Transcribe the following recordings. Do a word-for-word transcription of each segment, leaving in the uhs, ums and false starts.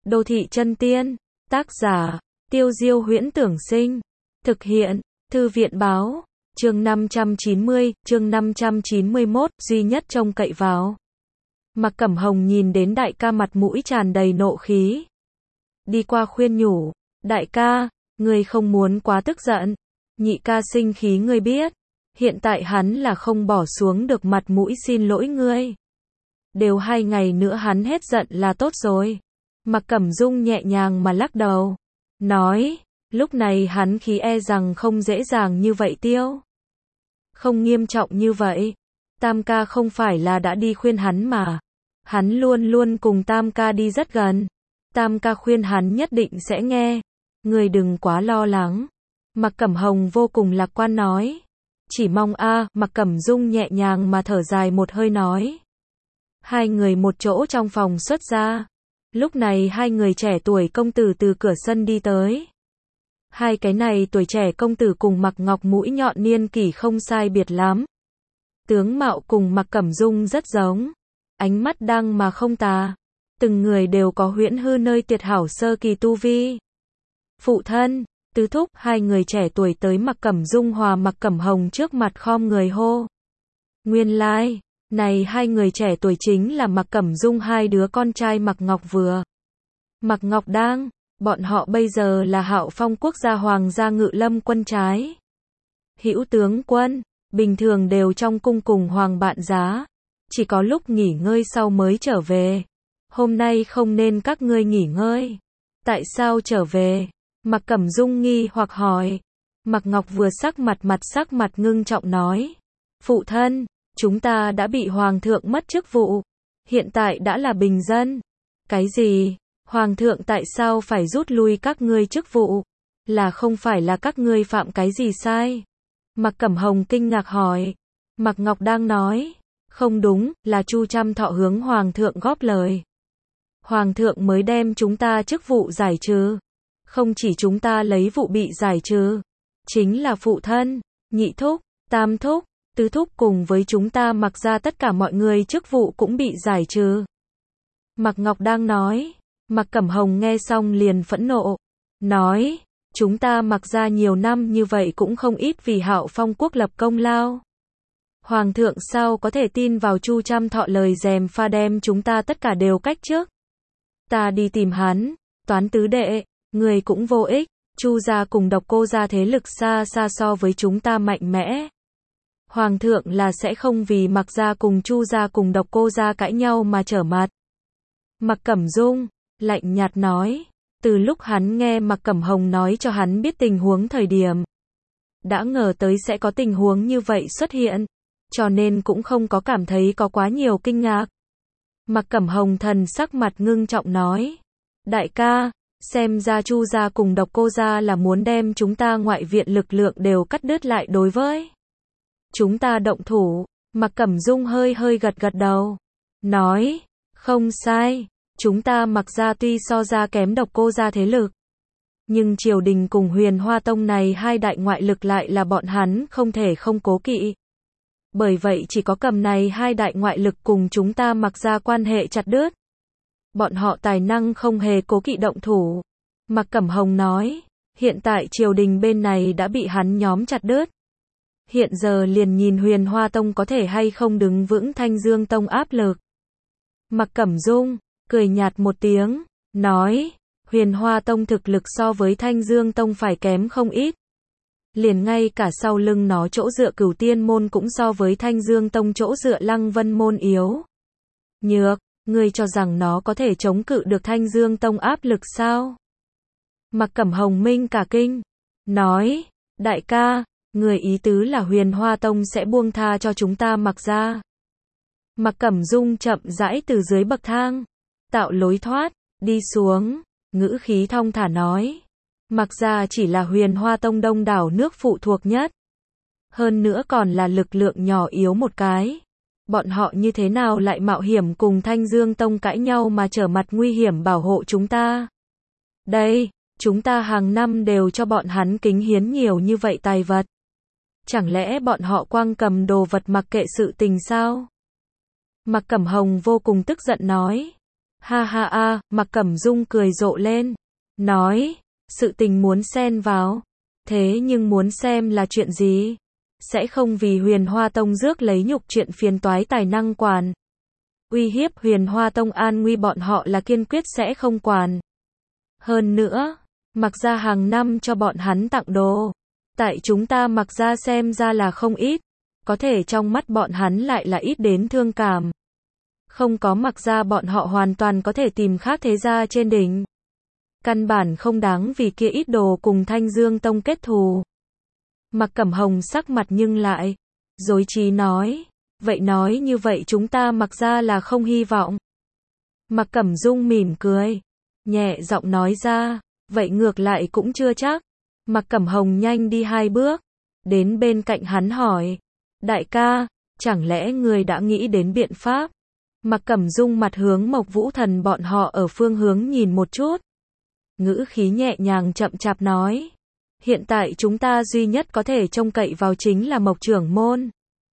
Đô thị chân tiên, tác giả, Tiêu Diêu Huyễn Tưởng Sinh, thực hiện, Thư viện Báo, chương năm trăm chín mươi, chương năm trăm chín mươi mốt, duy nhất trông cậy vào. Mạc Cẩm Hồng nhìn đến đại ca mặt mũi tràn đầy nộ khí. Đi qua khuyên nhủ, đại ca, ngươi không muốn quá tức giận, nhị ca sinh khí ngươi biết, hiện tại hắn là không bỏ xuống được mặt mũi xin lỗi ngươi. Đều hai ngày nữa hắn hết giận là tốt rồi. Mạc Cẩm Dung nhẹ nhàng mà lắc đầu, nói, lúc này hắn khí e rằng không dễ dàng như vậy tiêu. Không nghiêm trọng như vậy, Tam ca không phải là đã đi khuyên hắn mà. Hắn luôn luôn cùng Tam ca đi rất gần. Tam ca khuyên hắn nhất định sẽ nghe. Người đừng quá lo lắng. Mạc Cẩm Hồng vô cùng lạc quan nói. Chỉ mong a, à, Mạc Cẩm Dung nhẹ nhàng mà thở dài một hơi nói. Hai người một chỗ trong phòng xuất ra. Lúc này hai người trẻ tuổi công tử từ cửa sân đi tới. Hai cái này tuổi trẻ công tử cùng Mạc Ngọc mũi nhọn niên kỷ không sai biệt lắm. Tướng mạo cùng Mạc Cẩm Dung rất giống. Ánh mắt đăng mà không tà. Từng người đều có huyễn hư nơi tuyệt hảo sơ kỳ tu vi. Phụ thân, tứ thúc, hai người trẻ tuổi tới Mạc Cẩm Dung hòa Mạc Cẩm Hồng trước mặt khom người hô. Nguyên lai, like, này hai người trẻ tuổi chính là Mạc Cẩm Dung hai đứa con trai Mạc Ngọc Vừa. Mạc Ngọc Đang, bọn họ bây giờ là Hạo Phong quốc gia hoàng gia ngự lâm quân trái. Hữu tướng quân, bình thường đều trong cung cùng hoàng bạn giá. Chỉ có lúc nghỉ ngơi sau mới trở về. Hôm nay không nên các ngươi nghỉ ngơi. Tại sao trở về? Mạc Cẩm Dung nghi hoặc hỏi. Mạc Ngọc Vừa sắc mặt mặt sắc mặt ngưng trọng nói. Phụ thân, chúng ta đã bị hoàng thượng mất chức vụ. Hiện tại đã là bình dân. Cái gì? Hoàng thượng tại sao phải rút lui các ngươi chức vụ? Là không phải là các ngươi phạm cái gì sai? Mạc Cẩm Hồng kinh ngạc hỏi. Mạc Ngọc đang nói. Không đúng, là Chu Trăm Thọ hướng hoàng thượng góp lời. Hoàng thượng mới đem chúng ta chức vụ giải trừ. Không chỉ chúng ta lấy vụ bị giải trừ. Chính là phụ thân, nhị thúc, tam thúc, tứ thúc cùng với chúng ta Mạc ra tất cả mọi người chức vụ cũng bị giải trừ. Mạc Ngọc đang nói. Mạc Cẩm Hồng nghe xong liền phẫn nộ. Nói, chúng ta Mạc ra nhiều năm như vậy cũng không ít vì Hạo Phong quốc lập công lao. Hoàng thượng sao có thể tin vào Chu Trăm Thọ lời dèm pha đem chúng ta tất cả đều cách trước. Ta đi tìm hắn, Toán tứ đệ, người cũng vô ích, Chu gia cùng Độc Cô gia thế lực xa xa so với chúng ta mạnh mẽ. Hoàng thượng là sẽ không vì Mạc gia cùng Chu gia cùng Độc Cô gia cãi nhau mà trở mặt. Mạc Cẩm Dung lạnh nhạt nói, từ lúc hắn nghe Mạc Cẩm Hồng nói cho hắn biết tình huống thời điểm, đã ngờ tới sẽ có tình huống như vậy xuất hiện, cho nên cũng không có cảm thấy có quá nhiều kinh ngạc. Mạc Cẩm Hồng thần sắc mặt ngưng trọng nói, đại ca, xem ra Chu gia cùng Độc Cô gia là muốn đem chúng ta ngoại viện lực lượng đều cắt đứt lại đối với chúng ta động thủ. Mạc Cẩm Dung hơi hơi gật gật đầu, nói, không sai. Chúng ta Mạc gia tuy so ra kém Độc Cô gia thế lực, nhưng triều đình cùng Huyền Hoa Tông này hai đại ngoại lực lại là bọn hắn không thể không cố kỵ. Bởi vậy chỉ có cầm này hai đại ngoại lực cùng chúng ta Mạc gia quan hệ chặt đứt. Bọn họ tài năng không hề cố kỵ động thủ. Mạc Cẩm Hồng nói, hiện tại triều đình bên này đã bị hắn nhóm chặt đứt. Hiện giờ liền nhìn Huyền Hoa Tông có thể hay không đứng vững Thanh Dương Tông áp lực. Mạc Cẩm Dung cười nhạt một tiếng, nói, Huyền Hoa Tông thực lực so với Thanh Dương Tông phải kém không ít. Liền ngay cả sau lưng nó chỗ dựa Cửu Tiên Môn cũng so với Thanh Dương Tông chỗ dựa Lăng Vân Môn yếu. Nhược, ngươi cho rằng nó có thể chống cự được Thanh Dương Tông áp lực sao? Mạc Cẩm Hồng minh cả kinh, nói, đại ca, người ý tứ là Huyền Hoa Tông sẽ buông tha cho chúng ta Mạc gia. Mạc Cẩm Dung chậm rãi từ dưới bậc thang tạo lối thoát, đi xuống, ngữ khí thong thả nói. Mạc gia chỉ là Huyền Hoa Tông đông đảo nước phụ thuộc nhất. Hơn nữa còn là lực lượng nhỏ yếu một cái. Bọn họ như thế nào lại mạo hiểm cùng Thanh Dương Tông cãi nhau mà trở mặt nguy hiểm bảo hộ chúng ta? Đây, chúng ta hàng năm đều cho bọn hắn kính hiến nhiều như vậy tài vật. Chẳng lẽ bọn họ quang cầm đồ vật mặc kệ sự tình sao? Mạc Cẩm Hồng vô cùng tức giận nói. Ha ha a, Mạc Cẩm Dung cười rộ lên, nói, sự tình muốn xen vào, thế nhưng muốn xem là chuyện gì? Sẽ không vì Huyền Hoa Tông rước lấy nhục chuyện phiền toái tài năng quản. Uy hiếp Huyền Hoa Tông an nguy bọn họ là kiên quyết sẽ không quản. Hơn nữa, Mạc gia hàng năm cho bọn hắn tặng đồ. Tại chúng ta Mạc gia xem ra là không ít, có thể trong mắt bọn hắn lại là ít đến thương cảm. Không có Mạc gia bọn họ hoàn toàn có thể tìm khác thế gia trên đỉnh. Căn bản không đáng vì kia ít đồ cùng Thanh Dương Tông kết thù. Mạc Cẩm Hồng sắc mặt nhưng lại dối trí nói, vậy nói như vậy chúng ta Mạc gia là không hy vọng. Mạc Cẩm Dung mỉm cười, nhẹ giọng nói ra, vậy ngược lại cũng chưa chắc. Mạc Cẩm Hồng nhanh đi hai bước, đến bên cạnh hắn hỏi, đại ca, chẳng lẽ người đã nghĩ đến biện pháp? Mạc Cẩm Dung mặt hướng Mộc Vũ Thần bọn họ ở phương hướng nhìn một chút. Ngữ khí nhẹ nhàng chậm chạp nói, hiện tại chúng ta duy nhất có thể trông cậy vào chính là Mộc trưởng môn.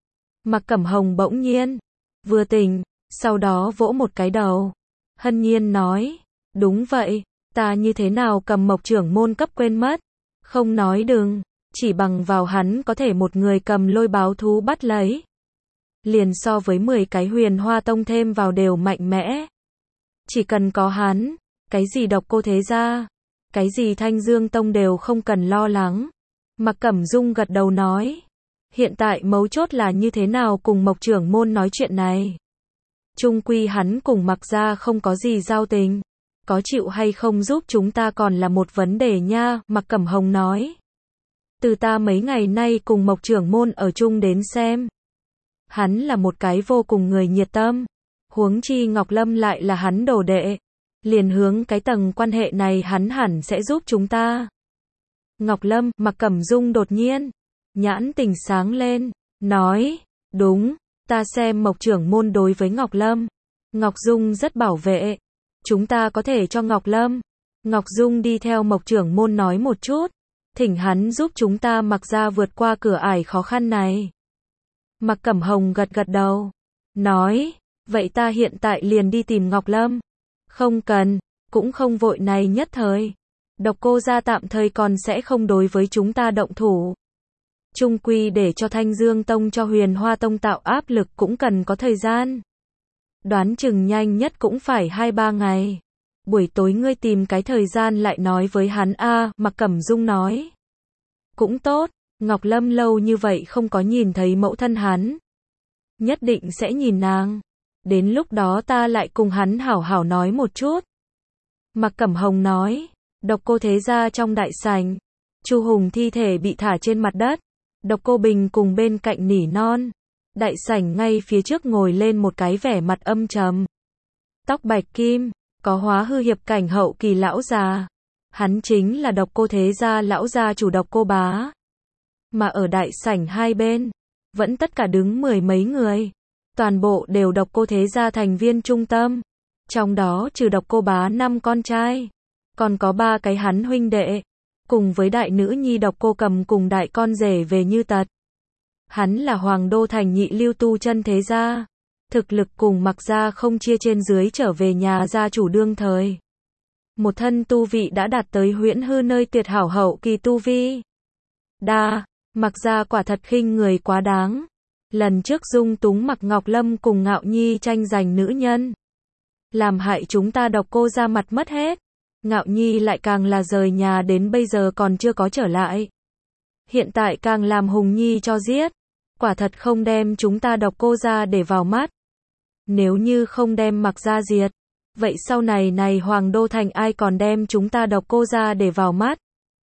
Mạc Cẩm Hồng bỗng nhiên vừa tỉnh, sau đó vỗ một cái đầu, hân nhiên nói, đúng vậy, ta như thế nào cầm Mộc trưởng môn cấp quên mất, không nói đừng, chỉ bằng vào hắn có thể một người cầm lôi báo thú bắt lấy. Liền so với mười cái Huyền Hoa Tông thêm vào đều mạnh mẽ. Chỉ cần có hắn, cái gì Độc Cô thế gia, cái gì Thanh Dương Tông đều không cần lo lắng. Mạc Cẩm Dung gật đầu nói, hiện tại mấu chốt là như thế nào cùng Mộc trưởng môn nói chuyện này. Chung quy hắn cùng Mạc gia không có gì giao tình, có chịu hay không giúp chúng ta còn là một vấn đề nha. Mạc Cẩm Hồng nói, từ ta mấy ngày nay cùng Mộc trưởng môn ở chung đến xem, hắn là một cái vô cùng người nhiệt tâm, huống chi Ngọc Lâm lại là hắn đồ đệ, liền hướng cái tầng quan hệ này hắn hẳn sẽ giúp chúng ta. Ngọc Lâm, Mạc Cẩm Dung đột nhiên nhãn tình sáng lên, nói, đúng, ta xem Mộc trưởng môn đối với Ngọc Lâm, Ngọc Dung rất bảo vệ, chúng ta có thể cho Ngọc Lâm, Ngọc Dung đi theo Mộc trưởng môn nói một chút, thỉnh hắn giúp chúng ta Mạc gia vượt qua cửa ải khó khăn này. Mạc Cẩm Hồng gật gật đầu, nói, vậy ta hiện tại liền đi tìm Ngọc Lâm. Không cần, cũng không vội này nhất thời. Độc Cô gia tạm thời còn sẽ không đối với chúng ta động thủ. Chung quy để cho Thanh Dương Tông cho Huyền Hoa Tông tạo áp lực cũng cần có thời gian. Đoán chừng nhanh nhất cũng phải hai ba ngày. Buổi tối ngươi tìm cái thời gian lại nói với hắn a. Mạc Cẩm Dung nói. Cũng tốt, Ngọc Lâm lâu như vậy không có nhìn thấy mẫu thân hắn. Nhất định sẽ nhìn nàng. Đến lúc đó ta lại cùng hắn hảo hảo nói một chút. Mạc Cẩm Hồng nói, Độc Cô thế gia trong đại sảnh, Chu Hùng thi thể bị thả trên mặt đất, Độc Cô Bình cùng bên cạnh nỉ non. Đại sảnh ngay phía trước ngồi lên một cái vẻ mặt âm trầm. Tóc bạch kim, có hóa hư hiệp cảnh hậu kỳ lão già. Hắn chính là Độc Cô thế gia lão gia chủ Độc Cô Bá. Mà ở đại sảnh hai bên, vẫn tất cả đứng mười mấy người. Toàn bộ đều Độc Cô thế gia thành viên trung tâm. Trong đó trừ Độc Cô Bá năm con trai, còn có ba cái hắn huynh đệ, cùng với đại nữ nhi Độc Cô Cầm cùng đại con rể về Như Tật. Hắn là Hoàng Đô thành nhị lưu tu chân thế gia, thực lực cùng Mạc gia không chia trên dưới trở về nhà gia chủ đương thời. Một thân tu vị đã đạt tới huyễn hư nơi tuyệt hảo hậu kỳ tu vi. Đa, Mạc gia quả thật khinh người quá đáng. Lần trước dung túng Mạc Ngọc Lâm cùng Ngạo Nhi tranh giành nữ nhân, làm hại chúng ta Độc Cô ra mặt mất hết. Ngạo Nhi lại càng là rời nhà đến bây giờ còn chưa có trở lại. Hiện tại càng làm Hùng Nhi cho giết. Quả thật không đem chúng ta Độc Cô ra để vào mắt. Nếu như không đem Mạc gia diệt, vậy sau này này Hoàng Đô thành ai còn đem chúng ta Độc Cô ra để vào mắt.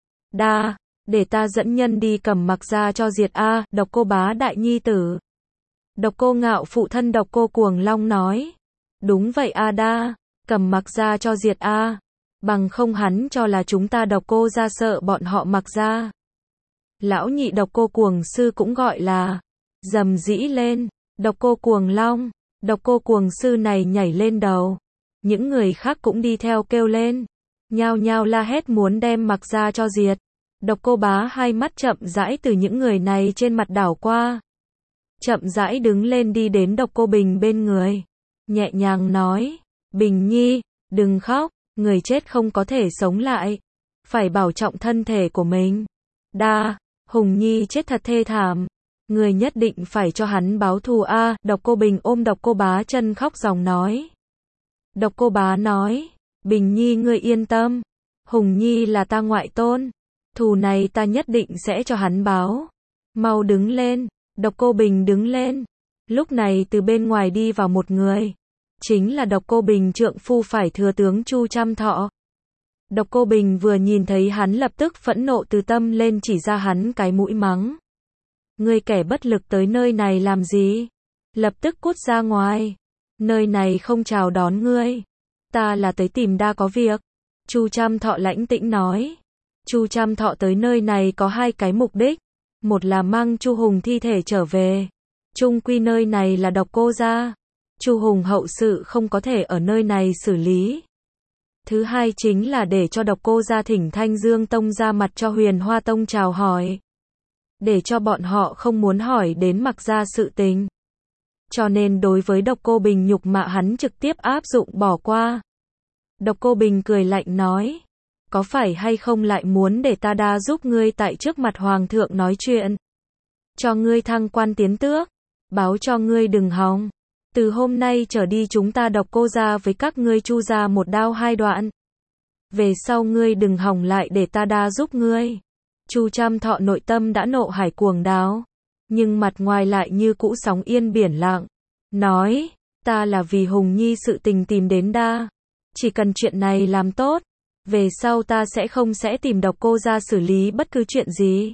Đa, để ta dẫn nhân đi cầm Mạc gia cho diệt a. Độc Cô Bá đại nhi tử. Độc Cô Ngạo phụ thân Độc Cô Cuồng Long nói. Đúng vậy a đa, cầm Mạc gia cho diệt a. Bằng không hắn cho là chúng ta Độc Cô ra sợ bọn họ Mạc gia. Lão nhị Độc Cô Cuồng Sư cũng gọi là rầm rĩ lên. Độc Cô Cuồng Long, Độc Cô Cuồng Sư này nhảy lên đầu. Những người khác cũng đi theo kêu lên, nhao nhao la hét muốn đem Mạc gia cho diệt. Độc Cô Bá hai mắt chậm rãi từ những người này trên mặt đảo qua. Chậm rãi đứng lên đi đến Độc Cô Bình bên người, nhẹ nhàng nói, Bình Nhi, đừng khóc, người chết không có thể sống lại. Phải bảo trọng thân thể của mình. Đa, Hùng Nhi chết thật thê thảm. Người nhất định phải cho hắn báo thù a. Độc Cô Bình ôm Độc Cô Bá chân khóc ròng nói. Độc Cô Bá nói, Bình Nhi ngươi yên tâm. Hùng Nhi là ta ngoại tôn. Thù này ta nhất định sẽ cho hắn báo. Mau đứng lên. Độc Cô Bình đứng lên. Lúc này từ bên ngoài đi vào một người. Chính là Độc Cô Bình trượng phu phải thừa tướng Chu Trăm Thọ. Độc Cô Bình vừa nhìn thấy hắn lập tức phẫn nộ từ tâm lên chỉ ra hắn cái mũi mắng. Ngươi kẻ bất lực tới nơi này làm gì? Lập tức cút ra ngoài. Nơi này không chào đón ngươi. Ta là tới tìm đa có việc. Chu Trăm Thọ lãnh tĩnh nói. Chu Trăm Thọ tới nơi này có hai cái mục đích. Một là mang Chu Hùng thi thể trở về. Chung quy nơi này là Độc Cô gia. Chu Hùng hậu sự không có thể ở nơi này xử lý. Thứ hai chính là để cho Độc Cô gia thỉnh Thanh Dương Tông ra mặt cho Huyền Hoa Tông chào hỏi. Để cho bọn họ không muốn hỏi đến Mặc gia sự tình. Cho nên đối với Độc Cô Bình nhục mạ hắn trực tiếp áp dụng bỏ qua. Độc Cô Bình cười lạnh nói. Có phải hay không lại muốn để ta đa giúp ngươi tại trước mặt Hoàng thượng nói chuyện? Cho ngươi thăng quan tiến tước. Báo cho ngươi đừng hòng. Từ hôm nay trở đi chúng ta Độc Cô gia với các ngươi Chu gia một đao hai đoạn. Về sau ngươi đừng hòng lại để ta đa giúp ngươi. Chu Trăm Thọ nội tâm đã nộ hải cuồng đáo. Nhưng mặt ngoài lại như cũ sóng yên biển lặng. Nói, ta là vì Hùng Nhi sự tình tìm đến đa. Chỉ cần chuyện này làm tốt. Về sau ta sẽ không sẽ tìm Độc Cô gia xử lý bất cứ chuyện gì.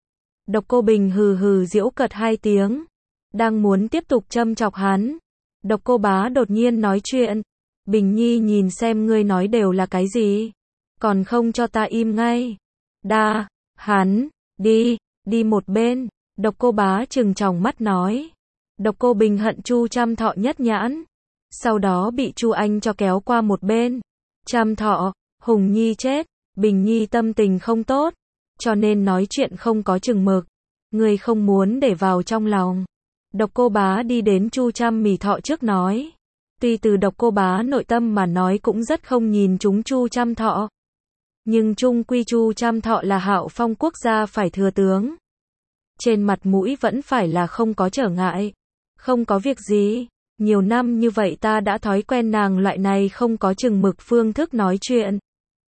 Độc Cô Bình hừ hừ giễu cợt hai tiếng. Đang muốn tiếp tục châm chọc hắn. Độc Cô Bá đột nhiên nói chuyện. Bình Nhi nhìn xem ngươi nói đều là cái gì. Còn không cho ta im ngay. Đa, hắn, đi, đi một bên. Độc Cô Bá trừng tròng mắt nói. Độc Cô Bình hận Chu Trăm Thọ nhất nhãn. Sau đó bị Chu Anh cho kéo qua một bên. Trăm Thọ, Hùng Nhi chết. Bình Nhi tâm tình không tốt. Cho nên nói chuyện không có chừng mực. Ngươi không muốn để vào trong lòng. Độc Cô Bá đi đến Chu Trăm Mì Thọ trước nói. Tuy từ Độc Cô Bá nội tâm mà nói cũng rất không nhìn chúng Chu Trăm Thọ. Nhưng chung quy Chu Trăm Thọ là Hạo Phong quốc gia phải thừa tướng. Trên mặt mũi vẫn phải là không có trở ngại. Không có việc gì. Nhiều năm như vậy ta đã thói quen nàng loại này không có chừng mực phương thức nói chuyện.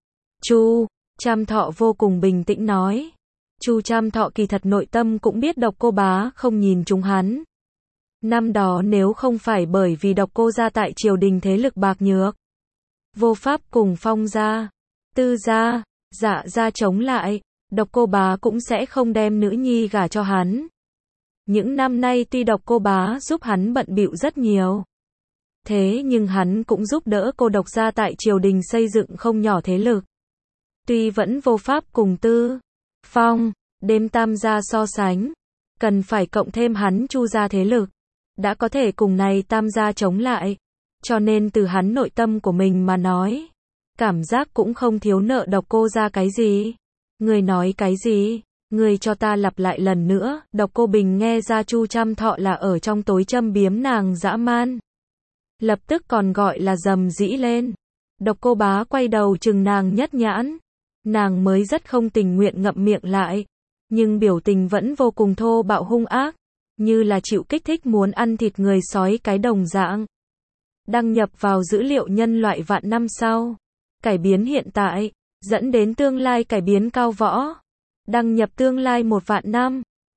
Chu Trăm Thọ vô cùng bình tĩnh nói. Chu Trăm Thọ kỳ thật nội tâm cũng biết Độc Cô Bá không nhìn chúng hắn. Năm đó nếu không phải bởi vì Độc Cô gia tại triều đình thế lực bạc nhược, vô pháp cùng Phong gia, Tư gia, Dạ gia chống lại, Độc Cô Bá cũng sẽ không đem nữ nhi gả cho hắn. Những năm nay tuy Độc Cô Bá giúp hắn bận bịu rất nhiều, thế nhưng hắn cũng giúp đỡ cô Độc gia tại triều đình xây dựng không nhỏ thế lực. Tuy vẫn vô pháp cùng Tư, Phong, đêm Tam gia so sánh, cần phải cộng thêm hắn Chu gia thế lực, đã có thể cùng này Tam gia chống lại. Cho nên từ hắn nội tâm của mình mà nói, cảm giác cũng không thiếu nợ Độc Cô gia cái gì. Người nói cái gì? Người cho ta lặp lại lần nữa. Độc Cô Bình nghe ra Chu Trăm Thọ là ở trong tối châm biếm nàng dã man. Lập tức còn gọi là dầm dĩ lên. Độc Cô Bá quay đầu chừng nàng nhất nhãn. Nàng mới rất không tình nguyện ngậm miệng lại. Nhưng biểu tình vẫn vô cùng thô bạo hung ác. Như là chịu kích thích muốn ăn thịt người sói cái đồng dạng. Đăng nhập vào dữ liệu nhân loại vạn năm sau. Cải biến hiện tại. Dẫn đến tương lai cải biến cao võ. Đăng nhập tương lai một vạn năm.